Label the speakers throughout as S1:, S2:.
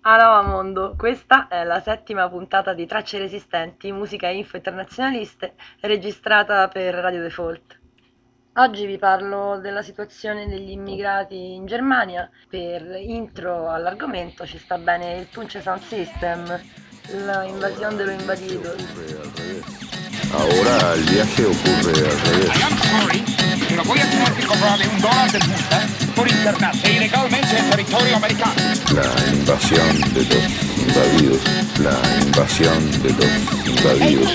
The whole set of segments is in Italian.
S1: Aloha mondo, questa è la settima puntata di Tracce Resistenti, musica info internazionaliste, registrata per Radio Default. Oggi vi parlo della situazione degli immigrati in Germania. Per intro all'argomento ci sta bene il Tunce Sound System, la invasión de lo invadido.
S2: Ahora el viaje ocurre al revés.
S3: I am sorry, pero voy a tener que cobrarle $1 de multa por internarse ilegalmente en territorio americano.
S2: La invasión de los invadidos. La invasión de los invadidos.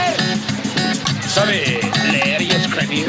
S3: ¿Sabe leer y escribir?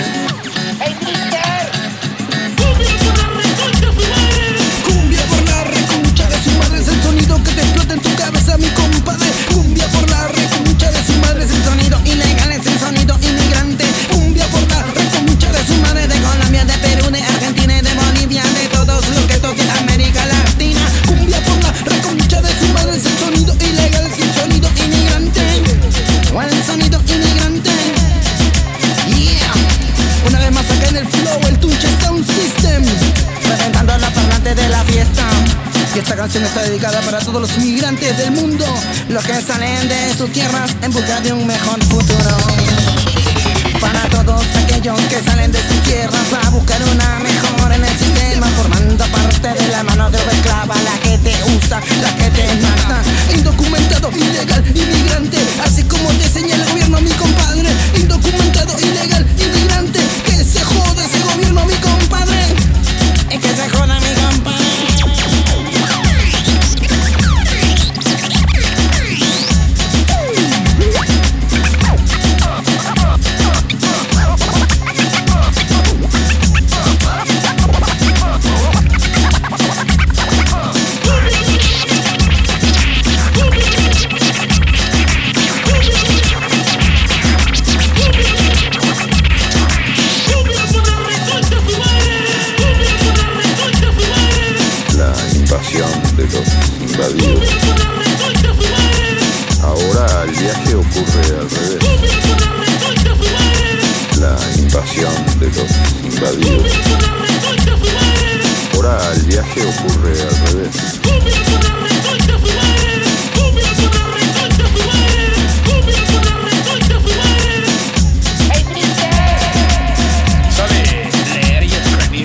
S4: Cumbia por la reconcha de su madre es el sonido que te explota en tu cabeza, mi compadre. Cumbia por la reconcha de su madre es el sonido ilegal, es el sonido inmigrante. Cumbia por la reconcha de su madre, de Colombia, de Perú, de Argentina y de Bolivia, de todos los que toquen América Latina. Cumbia por la reconcha de su madre es el sonido ilegal, es el sonido inmigrante. O el sonido inmigrante. Yeah. Una vez más acá en el flow, el Tunche Sound System, reventando la parlante de la fiesta. Y esta canción está dedicada para todos los inmigrantes del mundo, los que salen de sus tierras en busca de un mejor futuro. Para todos aquellos que salen de sus tierras a buscar una mejor en el sistema, formando parte de la mano de obra esclava, la que te usa, la que te mata. Indocumentado, ilegal, inmigrante, así como te señala el gobierno, mi compadre. Indocumentado, ilegal, inmigrante, que se joda ese gobierno, mi compadre. Y que se joda mi compadre.
S2: La invasión de los invadidos. Ahora el viaje ocurre al revés. La invasión de los invadidos. Ahora el viaje ocurre al revés.
S3: ¿Sabe leer y escribir?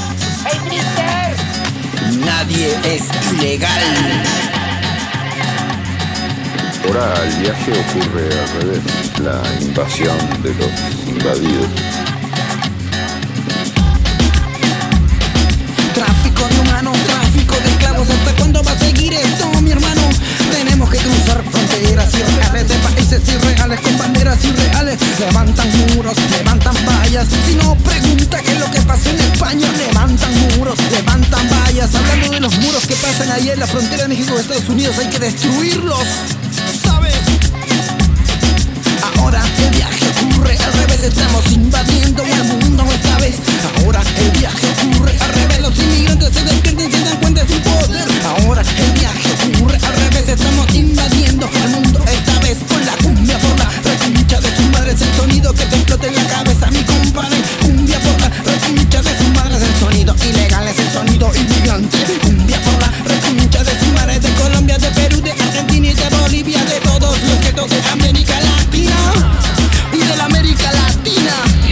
S4: Nadie es ilegal.
S2: Ahora el viaje ocurre al revés. La invasión de los invadidos.
S4: Tráfico de humanos, tráfico de esclavos. ¿Hasta cuándo va a seguir esto, mi hermano? Tenemos que cruzar fronteras irreales de países irreales con banderas irreales. Levantan muros, levantan vallas. Si no, pregunta qué es lo que pasa en España. Levantan muros, levantan vallas. Hablando de los muros que pasan ahí en la frontera de México y Estados Unidos, hay que destruirlos. ¿Sabes? Ahora el viaje ocurre al revés, estamos invadiendo el mundo esta vez. Ahora el viaje ocurre al revés, los inmigrantes se despierten y se dan cuenta de su poder. Ahora el viaje ocurre al revés, estamos invadiendo el mundo esta vez. Con la cumbia por la reconcha de su madre es el sonido que te explota en la cabeza, mi compadre. Cumbia por la reconcha de su madre es el sonido ilegal, es el sonido inmigrante. Cumbia por la reconcha de su madre, de Colombia, de Perú, de Argentina y de Bolivia, de todos los que toquen América Latina y de la América Latina.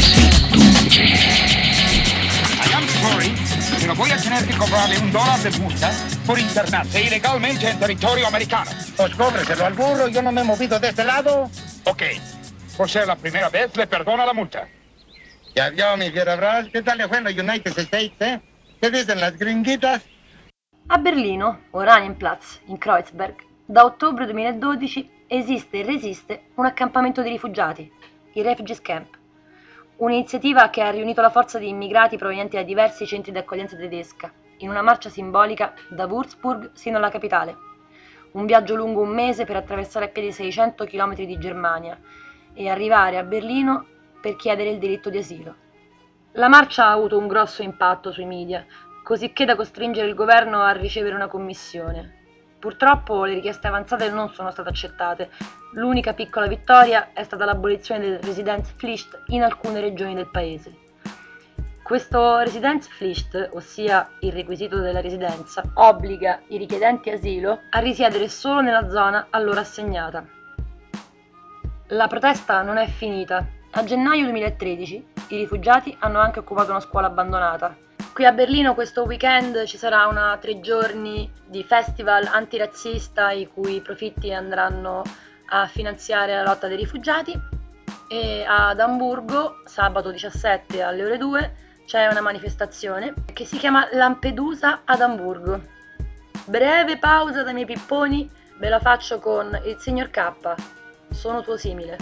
S3: I am sorry, pero voy a tener que cobrarle $1 de multa por internarse ilegalmente en territorio americano.
S5: Pues cóbreselo al burro, yo no me he movido de este lado.
S3: Ok, por ser la primera vez, le perdona la multa.
S5: Ya vio, mi fiera Bras, ¿qué tal le fue en los United States, eh? ¿Qué dicen las gringuitas?
S1: A Berlino, Oranienplatz, in Kreuzberg, da ottobre 2012 esiste e resiste un accampamento di rifugiati, il Refugees Camp, un'iniziativa che ha riunito la forza di immigrati provenienti da diversi centri di accoglienza tedesca, in una marcia simbolica da Würzburg sino alla capitale. Un viaggio lungo un mese per attraversare a piedi 600 km di Germania e arrivare a Berlino per chiedere il diritto di asilo. La marcia ha avuto un grosso impatto sui media, cosicché da costringere il governo a ricevere una commissione. Purtroppo le richieste avanzate non sono state accettate. L'unica piccola vittoria è stata l'abolizione del Residenzpflicht in alcune regioni del paese. Questo Residenzpflicht, ossia il requisito della residenza, obbliga i richiedenti asilo a risiedere solo nella zona a loro assegnata. La protesta non è finita. A gennaio 2013 i rifugiati hanno anche occupato una scuola abbandonata. Qui a Berlino questo weekend ci sarà una 3 giorni di festival antirazzista i cui profitti andranno a finanziare la lotta dei rifugiati, e ad Amburgo sabato 17 alle ore 2 c'è una manifestazione che si chiama Lampedusa ad Amburgo. Breve pausa dai miei pipponi, ve la faccio con il signor K. Sono tuo simile.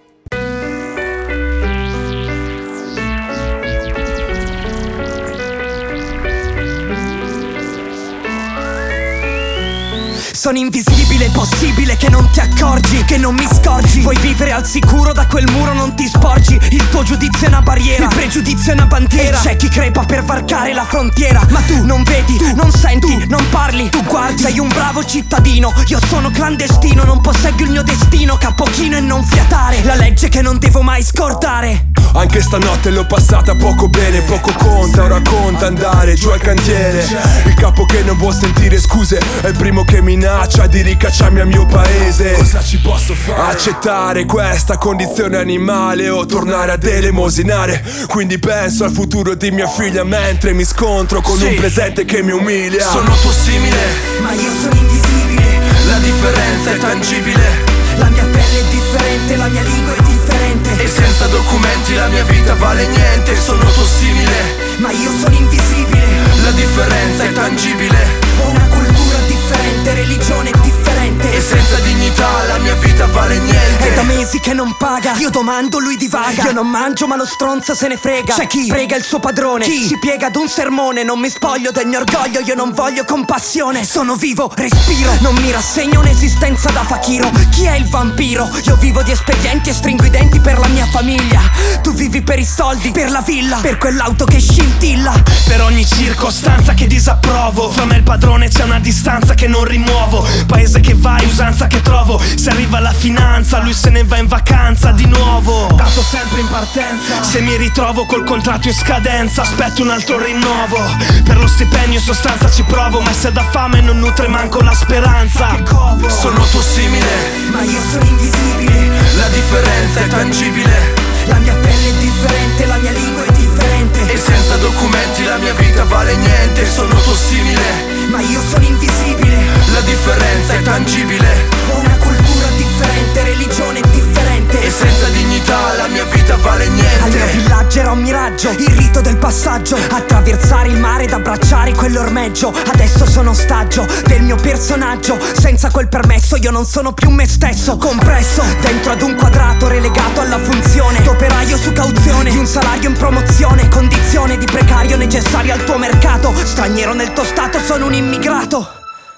S4: Sono invisibile, è possibile che non ti accorgi, che non mi scorgi. Vuoi vivere al sicuro, da quel muro non ti sporgi. Il tuo giudizio è una barriera, il pregiudizio è una bandiera. E c'è chi crepa per varcare la frontiera. Ma tu non vedi, tu non senti, tu non parli, tu guardi. Sei un bravo cittadino, io sono clandestino. Non posseggo il mio destino, cappochino e non fiatare. La legge che non devo mai scordare.
S6: Anche stanotte l'ho passata poco bene, poco conta, ora conta andare giù al cantiere. Il capo che non vuol sentire scuse è il primo che minaccia di ricacciarmi al mio paese. Cosa ci posso fare? Accettare questa condizione animale o tornare ad elemosinare. Quindi penso al futuro di mia figlia mentre mi scontro con un presente che mi umilia.
S4: Sono tuo simile, ma io sono invisibile.
S6: La differenza è tangibile.
S4: La mia pelle è differente, la mia lingua è differente.
S6: E senza documenti la mia vita vale niente. Sono tuo simile,
S4: ma io sono invisibile.
S6: La differenza è tangibile.
S4: Ho una cultura differente, religione differente.
S6: E senza dignità la mia vita vale niente.
S4: È da mesi che non paga, io domando, lui divaga. Io non mangio ma lo stronzo se ne frega. C'è chi prega il suo padrone, chi si piega ad un sermone. Non mi spoglio del mio orgoglio, io non voglio compassione. Sono vivo, respiro, non mi rassegno un'esistenza da fakiro. Chi è il vampiro? Io vivo di espedienti e stringo i denti per la mia famiglia. Tu vivi per i soldi, per la villa, per quell'auto che scintilla.
S7: Per ogni circostanza che disapprovo, fra me e il padrone c'è una distanza che non rimuovo. Paese che vai, usanza che trovo. Se arriva la finanza, lui se ne va in vacanza di nuovo. Dato sempre in partenza. Se mi ritrovo col contratto in scadenza, aspetto un altro rinnovo. Per lo stipendio in sostanza ci provo, ma se da fame non nutre manco la speranza.
S6: Sono tuo simile,
S4: ma io sono invisibile.
S6: La differenza è tangibile.
S4: La mia pelle è differente, la mia lingua è differente.
S6: E senza documenti la mia vita vale niente. Sono tuo simile,
S4: ma io sono invisibile.
S6: La differenza è tangibile.
S4: Ho una cultura differente, religione differente.
S6: E senza dignità la mia vita vale niente.
S4: Al mio villaggio era un miraggio, il rito del passaggio. Attraversare il mare ed abbracciare quell'ormeggio. Adesso sono ostaggio del mio personaggio. Senza quel permesso io non sono più me stesso. Compresso dentro ad un quadrato relegato alla funzione d'operaio su cauzione di un salario in promozione. Condizione di precario necessaria al tuo mercato. Straniero nel tuo stato, sono un immigrato.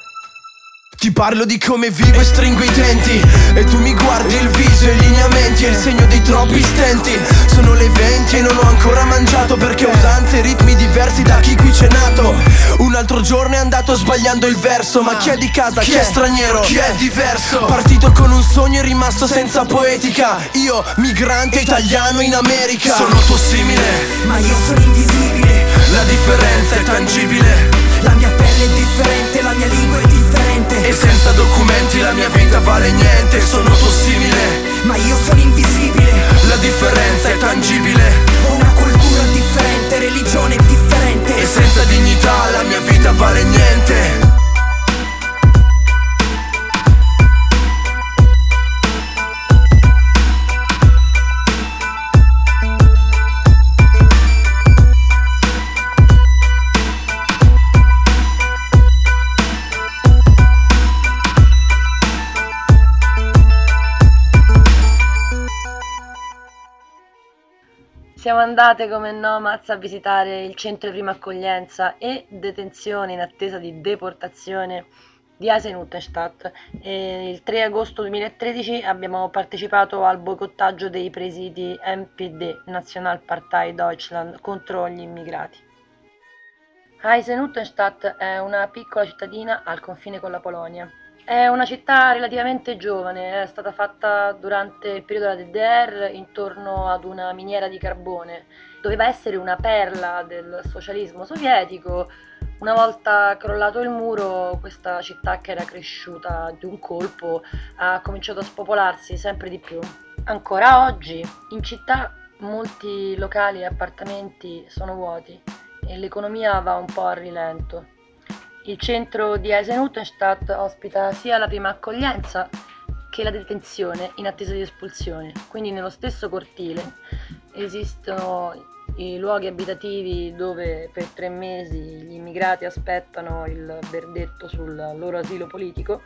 S7: Ti parlo di come vivo e stringo i denti, e tu mi guardi il viso e i lineamenti. È il segno dei troppi stenti. Sono le 20 e non ho ancora mangiato, perché ho usanze e ritmi diversi da chi qui c'è nato. Un altro giorno è andato sbagliando il verso. Ma chi è di casa, chi è straniero, chi è diverso? Partito con un sogno e rimasto senza poetica. Io, migrante italiano in America.
S6: Sono tuo simile,
S4: ma io sono invisibile.
S6: La differenza è tangibile.
S4: La mia pelle è differente, la mia lingua è differente.
S6: E senza documenti la mia vita vale niente. Sono tuo simile,
S4: ma io sono invisibile.
S6: La differenza è tangibile.
S4: Ho una cultura differente, religione differente.
S6: E senza dignità la mia vita vale niente.
S1: Siamo andate come nomads a visitare il centro di prima accoglienza e detenzione in attesa di deportazione di Eisenhüttenstadt. Il 3 agosto 2013 abbiamo partecipato al boicottaggio dei presidi NPD, Nationalpartei Deutschland, contro gli immigrati. Eisenhüttenstadt è una piccola cittadina al confine con la Polonia. È una città relativamente giovane, è stata fatta durante il periodo della DDR intorno ad una miniera di carbone. Doveva essere una perla del socialismo sovietico. Una volta crollato il muro, questa città che era cresciuta di un colpo ha cominciato a spopolarsi sempre di più. Ancora oggi in città molti locali e appartamenti sono vuoti e l'economia va un po' a rilento. Il centro di Eisenhüttenstadt ospita sia la prima accoglienza che la detenzione in attesa di espulsione, quindi nello stesso cortile esistono i luoghi abitativi dove per 3 mesi gli immigrati aspettano il verdetto sul loro asilo politico,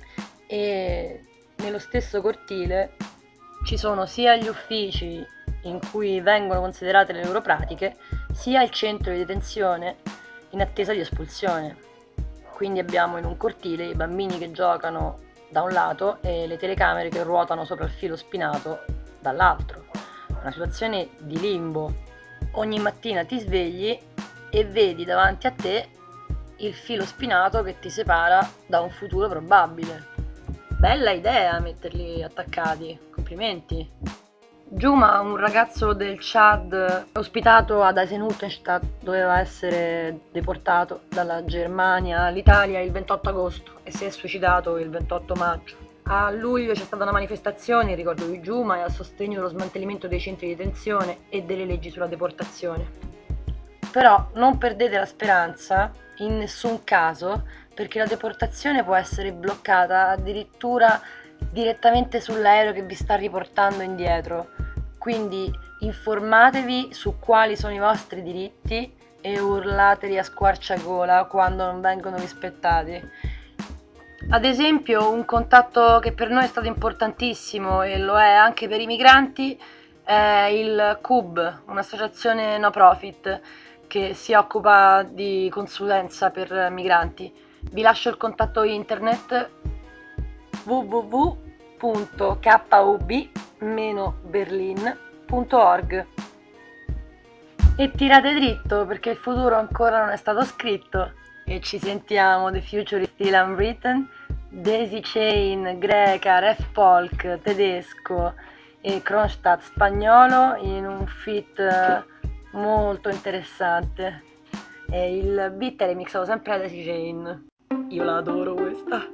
S1: e nello stesso cortile ci sono sia gli uffici in cui vengono considerate le loro pratiche, sia il centro di detenzione in attesa di espulsione. Quindi abbiamo in un cortile i bambini che giocano da un lato e le telecamere che ruotano sopra il filo spinato dall'altro. Una situazione di limbo. Ogni mattina ti svegli e vedi davanti a te il filo spinato che ti separa da un futuro probabile. Bella idea metterli attaccati, complimenti. Juma, un ragazzo del Chad ospitato ad Eisenhüttenstadt, doveva essere deportato dalla Germania all'Italia il 28 agosto e si è suicidato il 28 maggio. A luglio c'è stata una manifestazione in ricordo di Juma e a sostegno dello smantellamento dei centri di detenzione e delle leggi sulla deportazione. Però non perdete la speranza, in nessun caso, perché la deportazione può essere bloccata addirittura direttamente sull'aereo che vi sta riportando indietro. Quindi informatevi su quali sono i vostri diritti e urlateli a squarciagola quando non vengono rispettati. Ad esempio, un contatto che per noi è stato importantissimo e lo è anche per i migranti è il CUB, un'associazione no profit che si occupa di consulenza per migranti. Vi lascio il contatto internet www.kub-berlin.org. E tirate dritto perché il futuro ancora non è stato scritto. E ci sentiamo. The Future is Still Unwritten. Daisy Chain greca, Ref Polk tedesco e Kronstadt spagnolo in un feat molto interessante. E il beat è remixato sempre da Daisy Chain. Io la adoro questa.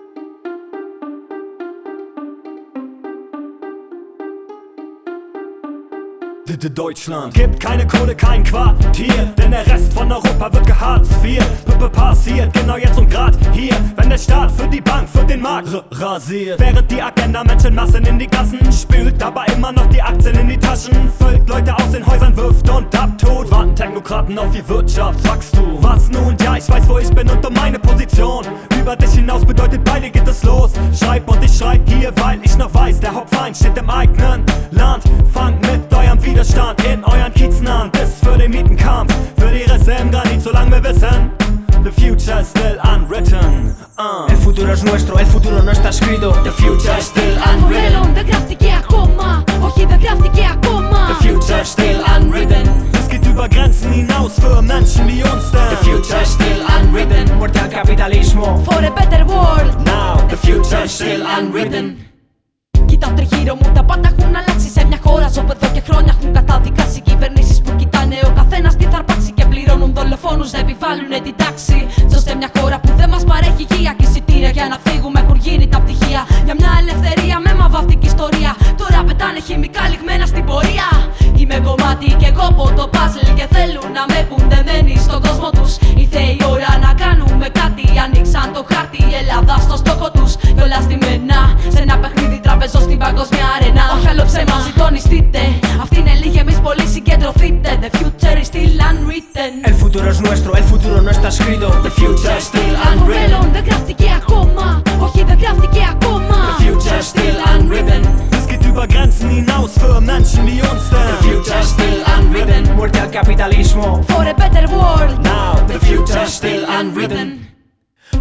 S8: Deutschland gibt keine Kohle, kein Quartier, denn der Rest von Europa wird geharzt. Passiert genau jetzt und grad hier, wenn der Staat für die Bank, für den Markt rasiert. Während die Agenda Menschenmassen in die Gassen spült, aber immer noch die Aktien in die Taschen füllt, Leute aus den Häusern wirft und abtut, warten Technokraten auf ihr Wirtschaftswachstum. Was nun? Ja, ich weiß, wo ich bin und um meine Position. Über dich hinaus bedeutet, bei dir geht es los. Schreib und ich schreib hier, weil ich noch weiß, der Hauptfeind steht im eigenen Land. Fangt mit eurem Widerstand in euren Kiezen an, bis für den Mietenkampf, für die Risse im Granit, solange wir wissen, the future is still unwritten.
S7: El futuro es nuestro, el futuro no está escrito.
S8: The future is still
S9: Το
S8: unwritten.
S9: μέλλον δεν γράφτηκε ακόμα, όχι δεν γράφτηκε ακόμα.
S8: The future is still unwritten. Es geht über Grenzen hinaus für Menschen wie uns denn. The future is still unwritten.
S7: Muerte al capitalismo.
S9: For a better world.
S8: Now the future is still unwritten.
S9: Κοιτάω τριγύρω μου, τα πάντα έχουν αλλάξει σε μια χώρα. Ζω εδώ και χρόνια έχουν καταδικάσει κυβερνήσεις που κοιτάνε ο καθένας τι θα αρπάξει και πληρώνουν δολοφόνους να επιβάλλουνε την τάξη. Ζω σε μια χώρα που δεν μας παρέχει υγεία και εισιτήρια για να φύγουμε έχουν γίνει τα πτυχία. Για μια ελευθερία με μαβαυτική ιστορία. Τώρα πετάνε χημικά λιγμένα στην πορεία. Είμαι κομμάτι κι εγώ από το puzzle και θέλουν να με πουν δεμένοι στον κόσμο τους. Ήρθε η ώρα να κάνουμε κάτι. Ανοίξαν το χάρτη, η Ελλάδα στο στόχο τους. Κι όλα στημένα σε ένα παιχνίδι τραπεζό στην παγκόσμια αρένα. Όχι άλλο ψέμα, συντονιστείτε. Αυτοί είναι λίγοι, εμείς πολλοί συγκεντρωθείτε. The future is still unwritten.
S7: El futuro es nuestro, el futuro no está escrito.
S8: The future is still
S9: Το
S8: unwritten.
S9: μέλλον δεν γράφτηκε ακόμα, όχι δεν γράφτηκε ακόμα.
S8: The future is still unwritten. Es geht über Grenzen hinaus für Menschen wie uns denn. The future is still unwritten.
S7: Muerte al capitalismo.
S9: For a better world.
S8: Now the future is still unwritten.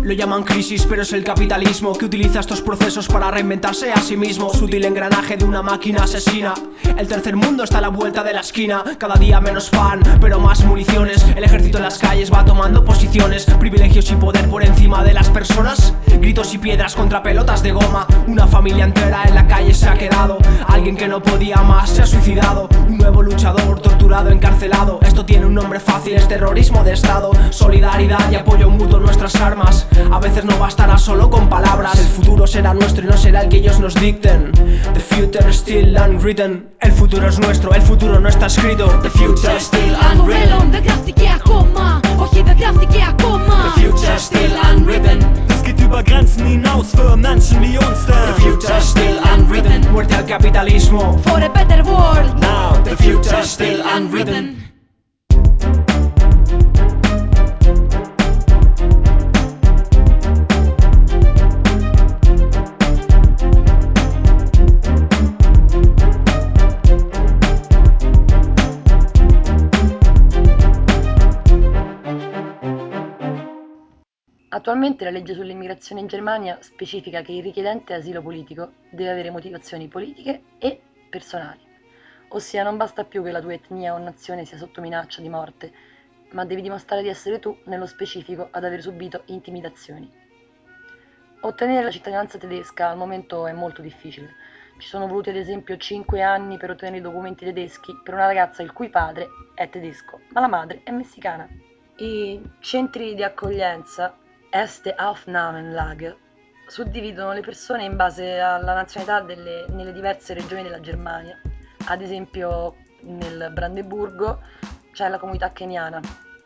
S7: Lo llaman crisis, pero es el capitalismo que utiliza estos procesos para reinventarse a sí mismo. Sutil engranaje de una máquina asesina. El tercer mundo está a la vuelta de la esquina. Cada día menos pan, pero más municiones. El ejército en las calles va tomando posiciones. Privilegios y poder por encima de las personas. Gritos y piedras contra pelotas de goma. Una familia entera en la calle se ha quedado. Alguien que no podía más se ha suicidado. Un nuevo luchador torturado, encarcelado. Esto tiene un nombre fácil, es terrorismo de estado. Solidaridad y apoyo mutuo, nuestras armas. A veces no bastará solo con palabras. El futuro será nuestro y no será el que ellos nos dicten. The future is still unwritten. El futuro es nuestro, el futuro no está escrito. The future is still unwritten.
S9: Δεν γράφτηκε ακόμα, όχι δεν γράφτηκε ακόμα.
S7: The future is still unwritten.
S8: Es geht über Grenzen hinaus für Menschen wie uns,
S7: The future is still unwritten. Muerte al capitalismo.
S9: For a better world.
S8: Now,
S7: The future is still unwritten.
S1: Attualmente la legge sull'immigrazione in Germania specifica che il richiedente asilo politico deve avere motivazioni politiche e personali, ossia non basta più che la tua etnia o nazione sia sotto minaccia di morte, ma devi dimostrare di essere tu, nello specifico, ad aver subito intimidazioni. Ottenere la cittadinanza tedesca al momento è molto difficile. Ci sono voluti ad esempio 5 anni per ottenere i documenti tedeschi per una ragazza il cui padre è tedesco, ma la madre è messicana. I centri di accoglienza Erste Aufnahmenlager suddividono le persone in base alla nazionalità nelle diverse regioni della Germania. Ad esempio nel Brandeburgo c'è la comunità keniana.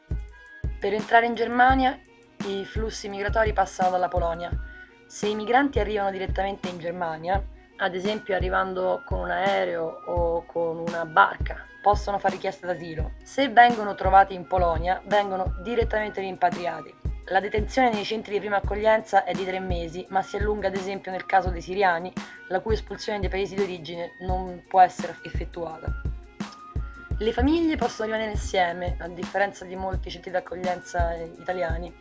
S1: Per entrare in Germania i flussi migratori passano dalla Polonia. Se i migranti arrivano direttamente in Germania, ad esempio arrivando con un aereo o con una barca, possono fare richiesta d'asilo. Se vengono trovati in Polonia, vengono direttamente rimpatriati. La detenzione nei centri di prima accoglienza è di 3 mesi, ma si allunga ad esempio nel caso dei siriani, la cui espulsione dai paesi d'origine non può essere effettuata. Le famiglie possono rimanere insieme, a differenza di molti centri di accoglienza italiani.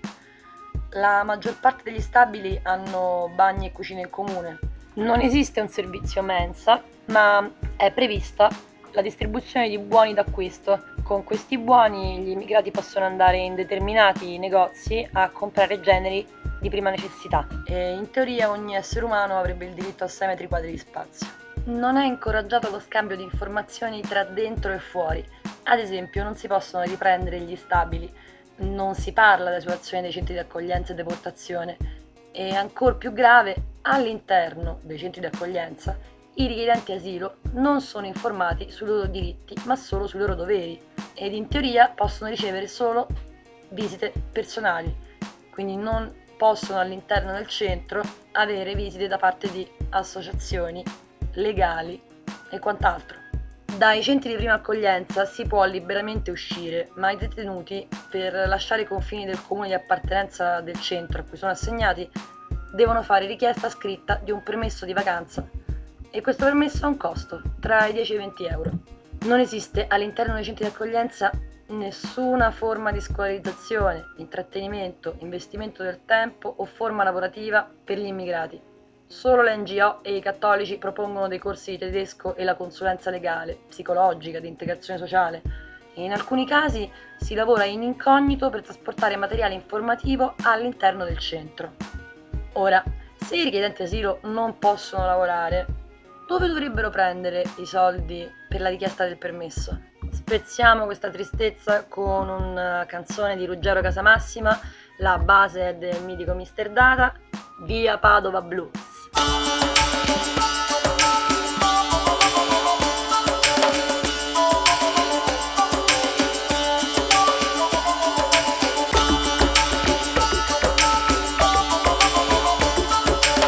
S1: La maggior parte degli stabili hanno bagni e cucine in comune. Non esiste un servizio mensa, ma è prevista la distribuzione di buoni d'acquisto. Con questi buoni gli immigrati possono andare in determinati negozi a comprare generi di prima necessità. E in teoria ogni essere umano avrebbe il diritto a 6 metri quadri di spazio. Non è incoraggiato lo scambio di informazioni tra dentro e fuori. Ad esempio non si possono riprendere gli stabili, non si parla della situazione dei centri di accoglienza e deportazione e, ancor più grave, all'interno dei centri di accoglienza i richiedenti asilo non sono informati sui loro diritti ma solo sui loro doveri ed in teoria possono ricevere solo visite personali, quindi non possono all'interno del centro avere visite da parte di associazioni legali e quant'altro. Dai centri di prima accoglienza si può liberamente uscire, ma i detenuti, per lasciare i confini del comune di appartenenza del centro a cui sono assegnati, devono fare richiesta scritta di un permesso di vacanza e questo permesso ha un costo, tra i 10 e i 20 euro. Non esiste all'interno dei centri di accoglienza nessuna forma di scolarizzazione, intrattenimento, investimento del tempo o forma lavorativa per gli immigrati. Solo le NGO e i cattolici propongono dei corsi di tedesco e la consulenza legale, psicologica, di integrazione sociale e in alcuni casi si lavora in incognito per trasportare materiale informativo all'interno del centro. Ora, se i richiedenti asilo non possono lavorare, dove dovrebbero prendere i soldi per la richiesta del permesso? Spezziamo questa tristezza con una canzone di Ruggero Casamassima, la base è del mitico Mr. Data, Via Padova Blues.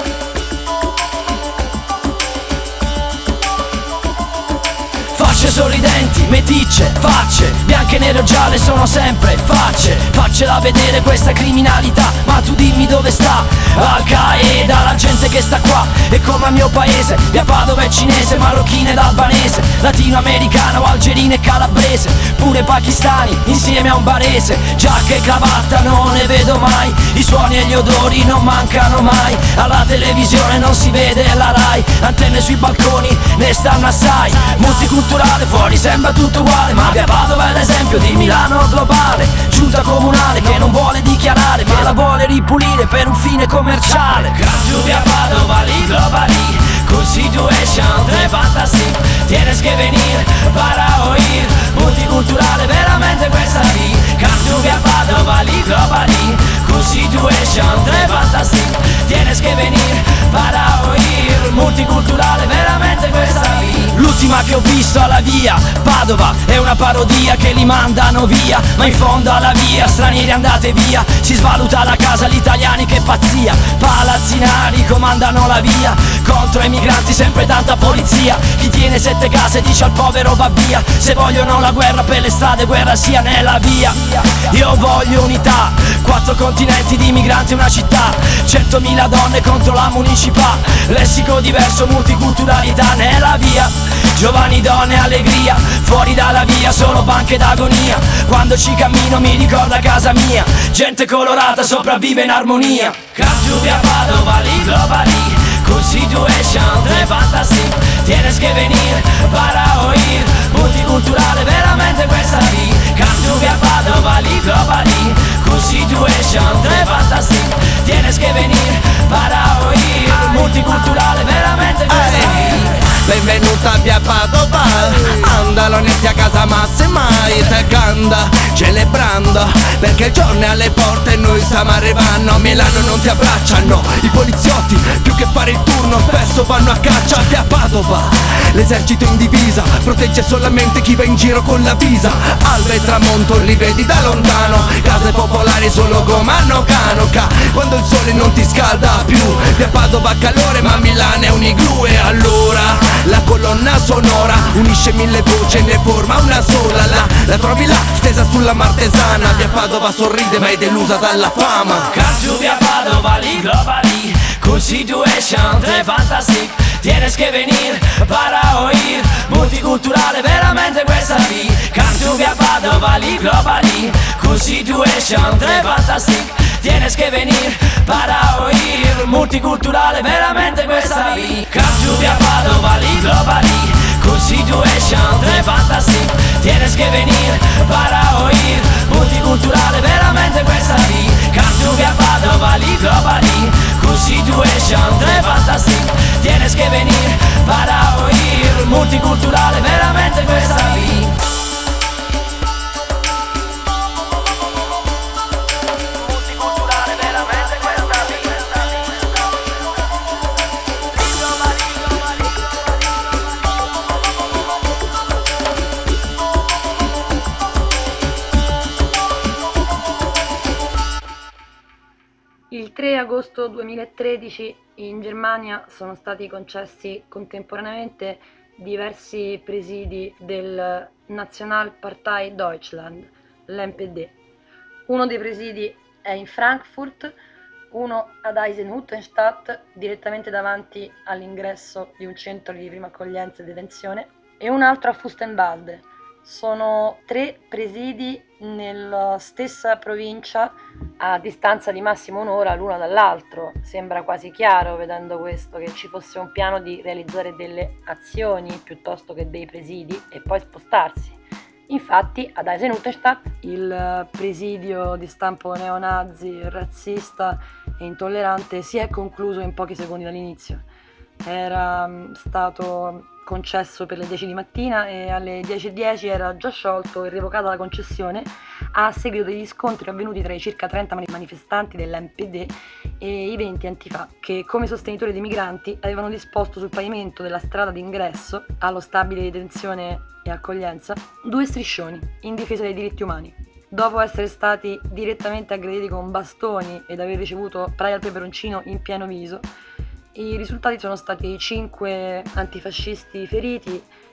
S7: Facce sorridenti, meticce, facce, bianche, nere o gialle sono sempre facce. Faccela vedere questa criminalità, ma tu dimmi dove sta Al-Qaeda, la gente che sta qua. E come al mio paese, via Padova è cinese, marocchina ed albanese, latinoamericana o algerina e calabrese, pure pakistani insieme a un barese. Giacca e cravatta non ne vedo mai, i suoni e gli odori non mancano mai. Alla televisione non si vede la Rai, antenne sui balconi ne stanno assai. Multiculturale, fuori sembra tutto uguale, ma via Padova è l'esempio di Milano globale. Giunta comunale che non vuole dichiarare, ma la vuole ripulire per un fine commerciale. Giù via Padova, lì globali, con situation très fantastique. Tienes que venir para oír, multiculturale veramente questa lì. Giù via Padova, lì globali, con situation très fantastique. Tienes que venir para oír, multiculturale veramente questa lì. L'ultima che ho visto alla via Padova è una parodia che li mandano via, ma in fondo alla via stranieri andate via. Si svaluta la casa, gli italiani che pazzia, palazzinari comandano la via, contro i migranti sempre tanta polizia. Chi tiene 7 case dice al povero va via. Se vogliono la guerra per le strade, guerra sia nella via. Io voglio unità, 4 continenti di migranti, una città, 100.000 donne contro la municipà. Lessico diverso, multiculturalità nella via. Giovani, donne, allegria, fuori dalla via solo banche d'agonia. Quando ci cammino mi ricorda casa mia, gente colorata sopravvive in armonia. Giù via Padova, lì globali, con situation très fantastique. Tienes que venir para oír, multiculturale veramente questa lì. Giù via Padova, lì globali, con situation très fantastique. Tienes que venir para oír, multiculturale veramente questa lì.
S4: Benvenuta a via Padova, andalo inizi a casa ma semmai te canta celebrando, perché il giorno è alle porte e noi stiamo arrivando. A Milano non ti abbracciano i poliziotti, più che fare il turno spesso vanno a caccia. A via Padova l'esercito in divisa protegge solamente chi va in giro con la visa. Alba e tramonto li vedi da lontano, case popolari solo comando canoca, quando il sole non ti scalda più. Via Padova calore ma Milano è un igloo, e allora la colonna sonora unisce 1000 voci e ne forma una sola. La trovi là, stesa sulla Martesana. Via Padova sorride ma è delusa dalla fama.
S7: Giù via Padova, lì globali, con situation très fantastique. Tienes que venir para oír, multiculturale veramente questa lì. Giù via Padova, lì globali, con situation très fantastique. Tienes que venir para oír, multiculturale veramente questa lì. Giù via Padova, lì globali, con situation très fantastique. Tienes que venir para oír, multiculturale veramente questa lì. Giù via Padova, lì globali, con situation très fantastique. Tienes que venir para oír, multiculturale veramente questa lì.
S1: Il 3 agosto 2013 in Germania sono stati concessi contemporaneamente diversi presidi del Nationalpartei Deutschland, l'NPD. Uno dei presidi è in Frankfurt, uno ad Eisenhüttenstadt, direttamente davanti all'ingresso di un centro di prima accoglienza e detenzione, e un altro a Fürstenwalde. Sono 3 presidi nella stessa provincia, a distanza di massimo un'ora l'uno dall'altro. Sembra quasi chiaro, vedendo questo, che ci fosse un piano di realizzare delle azioni piuttosto che dei presidi e poi spostarsi. Infatti ad Eisenhüttenstadt il presidio di stampo neonazi, razzista e intollerante si è concluso in pochi secondi dall'inizio. Era stato concesso per le 10 di mattina e alle 10:10 era già sciolto e revocata la concessione a seguito degli scontri avvenuti tra i circa 30 manifestanti dell'NPD e i 20 Antifa, che come sostenitori dei migranti avevano disposto sul pavimento della strada d'ingresso allo stabile di detenzione e accoglienza 2 striscioni in difesa dei diritti umani. Dopo essere stati direttamente aggrediti con bastoni ed aver ricevuto spray al peperoncino in pieno viso, i risultati sono stati 5 antifascisti feriti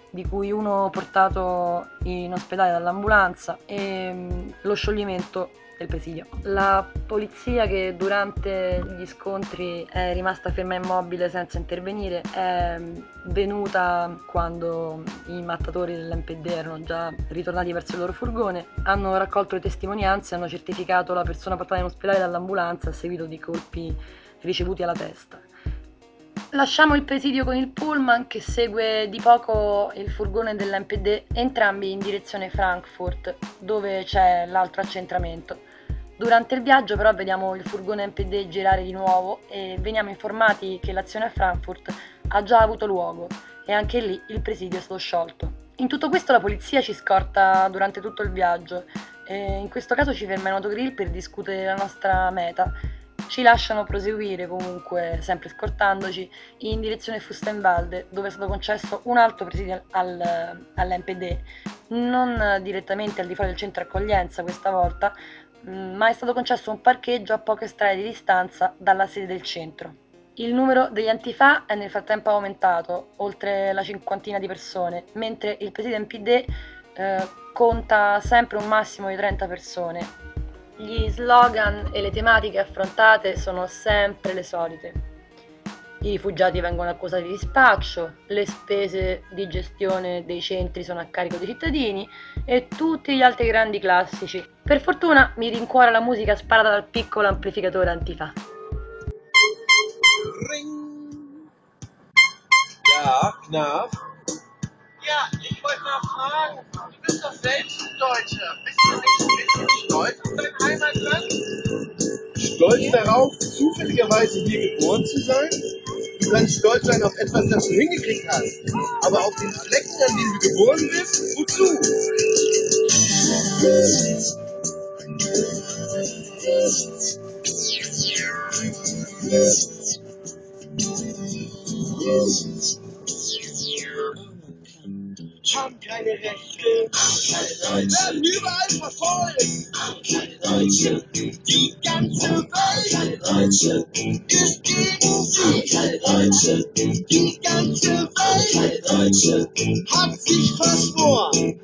S1: di cui uno portato in ospedale dall'ambulanza e lo scioglimento del presidio. La polizia, che durante gli scontri è rimasta ferma e immobile senza intervenire, è venuta quando i mattatori dell'MPD erano già ritornati verso il loro furgone, hanno raccolto le testimonianze, hanno certificato la persona portata in ospedale dall'ambulanza a seguito di colpi ricevuti alla testa. Lasciamo il presidio con il pullman che segue di poco il furgone dell'MPD, entrambi in direzione Frankfurt, dove c'è l'altro accentramento. Durante il viaggio però vediamo il furgone MPD girare di nuovo e veniamo informati che l'azione a Frankfurt ha già avuto luogo e anche lì il presidio è stato sciolto. In tutto questo la polizia ci scorta durante tutto il viaggio e in questo caso ci ferma in autogrill per discutere la nostra meta. Ci lasciano proseguire comunque, sempre scortandoci, in direzione Fustenwalde, dove è stato concesso un altro presidio all'MPD, non direttamente al di fuori del centro accoglienza questa volta, ma è stato concesso un parcheggio a poche strade di distanza dalla sede del centro. Il numero degli antifa è nel frattempo aumentato, oltre la cinquantina di persone, mentre il presidio MPD conta sempre un massimo di 30 persone. Gli slogan e le tematiche affrontate sono sempre le solite. I rifugiati vengono accusati di spaccio, le spese di gestione dei centri sono a carico dei cittadini e tutti gli altri grandi classici. Per fortuna mi rincuora la musica sparata dal piccolo amplificatore antifa.
S10: Ja, Knaf?
S11: Ja, ich wollte mal fragen, du bist doch selbst ein Deutscher. Bist du nicht ein bisschen stolz auf dein Heimatland?
S10: Stolz darauf, zufälligerweise hier geboren zu sein? Du kannst stolz sein auf etwas, das du hingekriegt hast. Aber auf den Flecken, an dem du geboren bist, wozu? Haben keine Rechte, werden überall verfolgt. Die ganze Welt ist gegen sie. Die ganze Welt hat sich verschworen.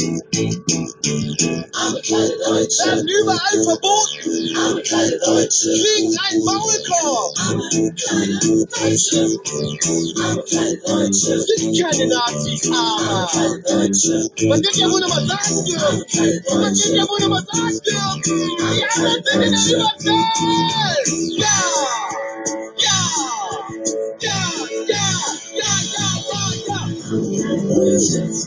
S10: Werden überall verboten. Kriegen einen Maulkorb. Sind keine Nazis, aber man wird ja wohl noch mal sagen dürfen. Man wird ja wohl noch mal sagen dürfen. Die anderen sind in der Überzahl. Ja! Ja! Ja! Ja! Ja! Ja! Ja! Ja!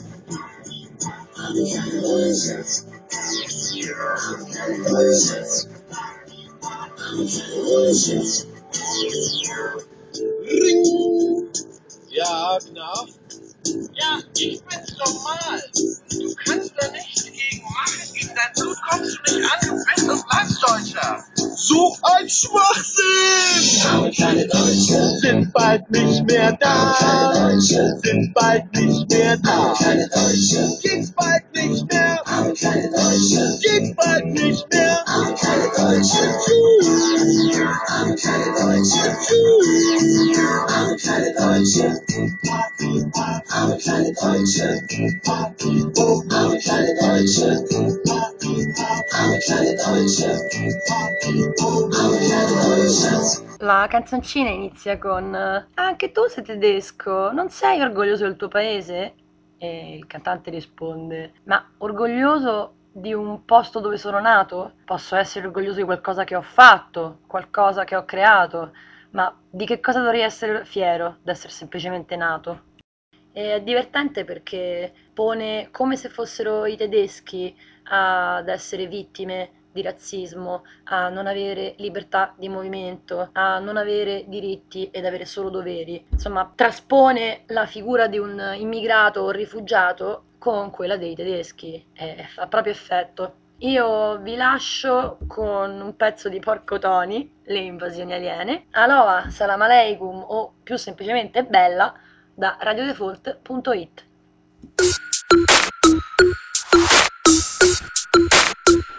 S10: Ring! Ja, Knaf?
S11: Ja, ich bin's normal. Du kannst da nichts gegen machen. Gegen dein Blut kommst du nicht an. Du bist ein Landsdeutscher.
S10: So ein Schwachsinn!
S11: Aber kleine Deutsche
S10: sind bald nicht mehr da. Sind bald nicht mehr da.
S11: kleine Deutsche,
S10: Geht's bald nicht mehr.
S11: aber kleine Deutsche,
S10: Geht's bald nicht mehr.
S11: aber kleine Deutsche,
S10: Tschüss.
S11: aber kleine Deutsche,
S10: Tschüss.
S11: aber kleine Deutsche, aber kleine Deutsche, aber kleine Deutsche, aber kleine Deutsche, aber kleine Deutsche.
S1: La canzoncina inizia con anche tu sei tedesco, non sei orgoglioso del tuo paese? E il cantante risponde: ma orgoglioso di un posto dove sono nato? Posso essere orgoglioso di qualcosa che ho fatto, qualcosa che ho creato, ma di che cosa dovrei essere fiero d'essere semplicemente nato? E è divertente perché pone come se fossero i tedeschi ad essere vittime di razzismo, a non avere libertà di movimento, a non avere diritti ed avere solo doveri. Insomma, traspone la figura di un immigrato o rifugiato con quella dei tedeschi e fa proprio effetto. Io vi lascio con un pezzo di Porco Tony, Le invasioni aliene, Aloha, Salam Aleikum o più semplicemente Bella da radiodefault.it.
S3: Beh, scusa.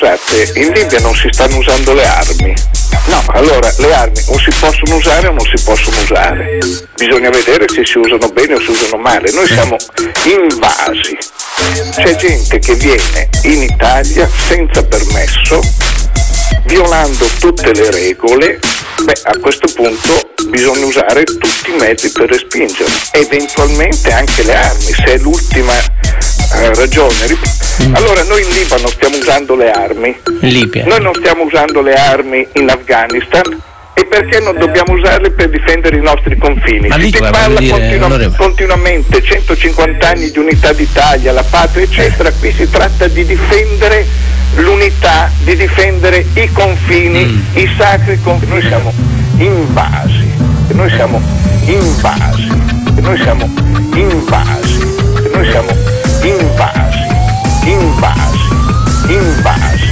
S12: scusate, in Libia non si stanno usando le armi. No, allora le armi o si possono usare o non si possono usare. Bisogna vedere se si usano bene o si usano male. Noi siamo invasi. C'è gente che viene in Italia senza permesso, violando tutte le regole. Beh, a questo punto bisogna usare tutti i mezzi per respingerli, eventualmente anche le armi, se è l'ultima ragione. Allora noi in Libano stiamo usando le armi, noi non stiamo usando le armi in Afghanistan, e perché non dobbiamo usarle per difendere i nostri confini? Si parla continuamente 150 anni di unità d'Italia, la patria eccetera. Qui si tratta di difendere l'unità, di difendere i confini, i sacri confini. Noi siamo invasi, noi siamo invasi, noi siamo invasi, noi siamo invasi, invasi, invasi,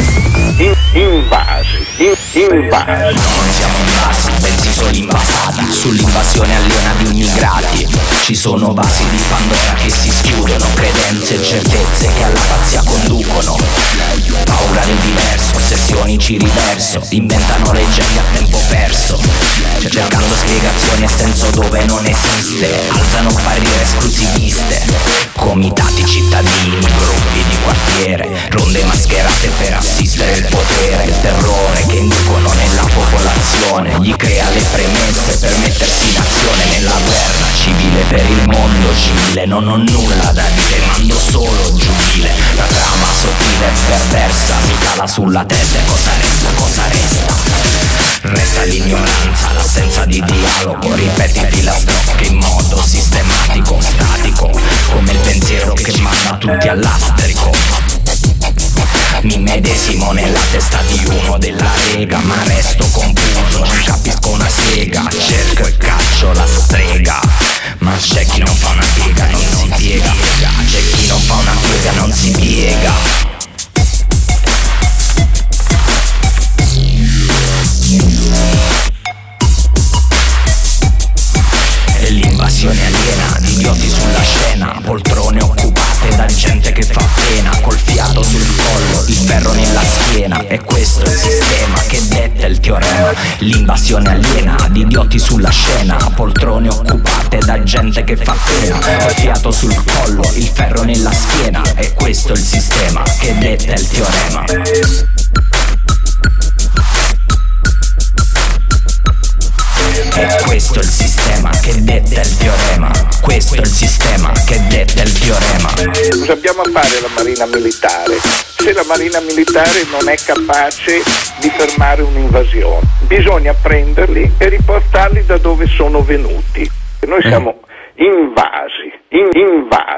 S12: invasi, invasi.
S13: Non siamo invasi, bensì solo invasati. Sull'invasione aliena di immigrati ci sono vasi di Pandora che si schiudono, credenze e certezze che alla pazzia conducono. Paura del diverso, ossessioni ci riverso, inventano leggende a tempo perso, cercando spiegazioni e senso dove non esiste. Alzano barriere esclusiviste, comitati cittadini, gruppi di quartiere, ronde mascherate per assistere il potere. Il terrore che inducono nella popolazione gli crea le premesse per mettersi in azione nella guerra civile per il mondo civile. Non ho nulla da dire, mando solo giubile. La trama sottile e perversa si cala sulla testa e cosa resta, cosa resta? Resta l'ignoranza, l'assenza di dialogo, ripetiti la strofa in modo sistematico, statico, come il pensiero che manda tutti all'astrico. Mi medesimo nella testa di uno della Lega, ma resto confuso, non capisco una sega. Cerco e caccio la strega, ma c'è chi non fa una piega, non si piega. C'è chi non fa una piega, non si piega. E l'invasione aliena di idioti sulla scena, poltrone occupate da gente che fa pena, col fiato sul collo, il ferro nella schiena. E questo è il sistema che detta il teorema. L'invasione aliena di idioti sulla scena, poltrone occupate da gente che fa pena, col fiato sul collo, il ferro nella schiena. E questo è il sistema che detta il teorema. E questo è il sistema che detta il teorema. Questo è il sistema che detta il teorema.
S12: Cosa abbiamo a fare la Marina Militare se la Marina Militare non è capace di fermare un'invasione? Bisogna prenderli e riportarli da dove sono venuti. Noi siamo invasi, invasi.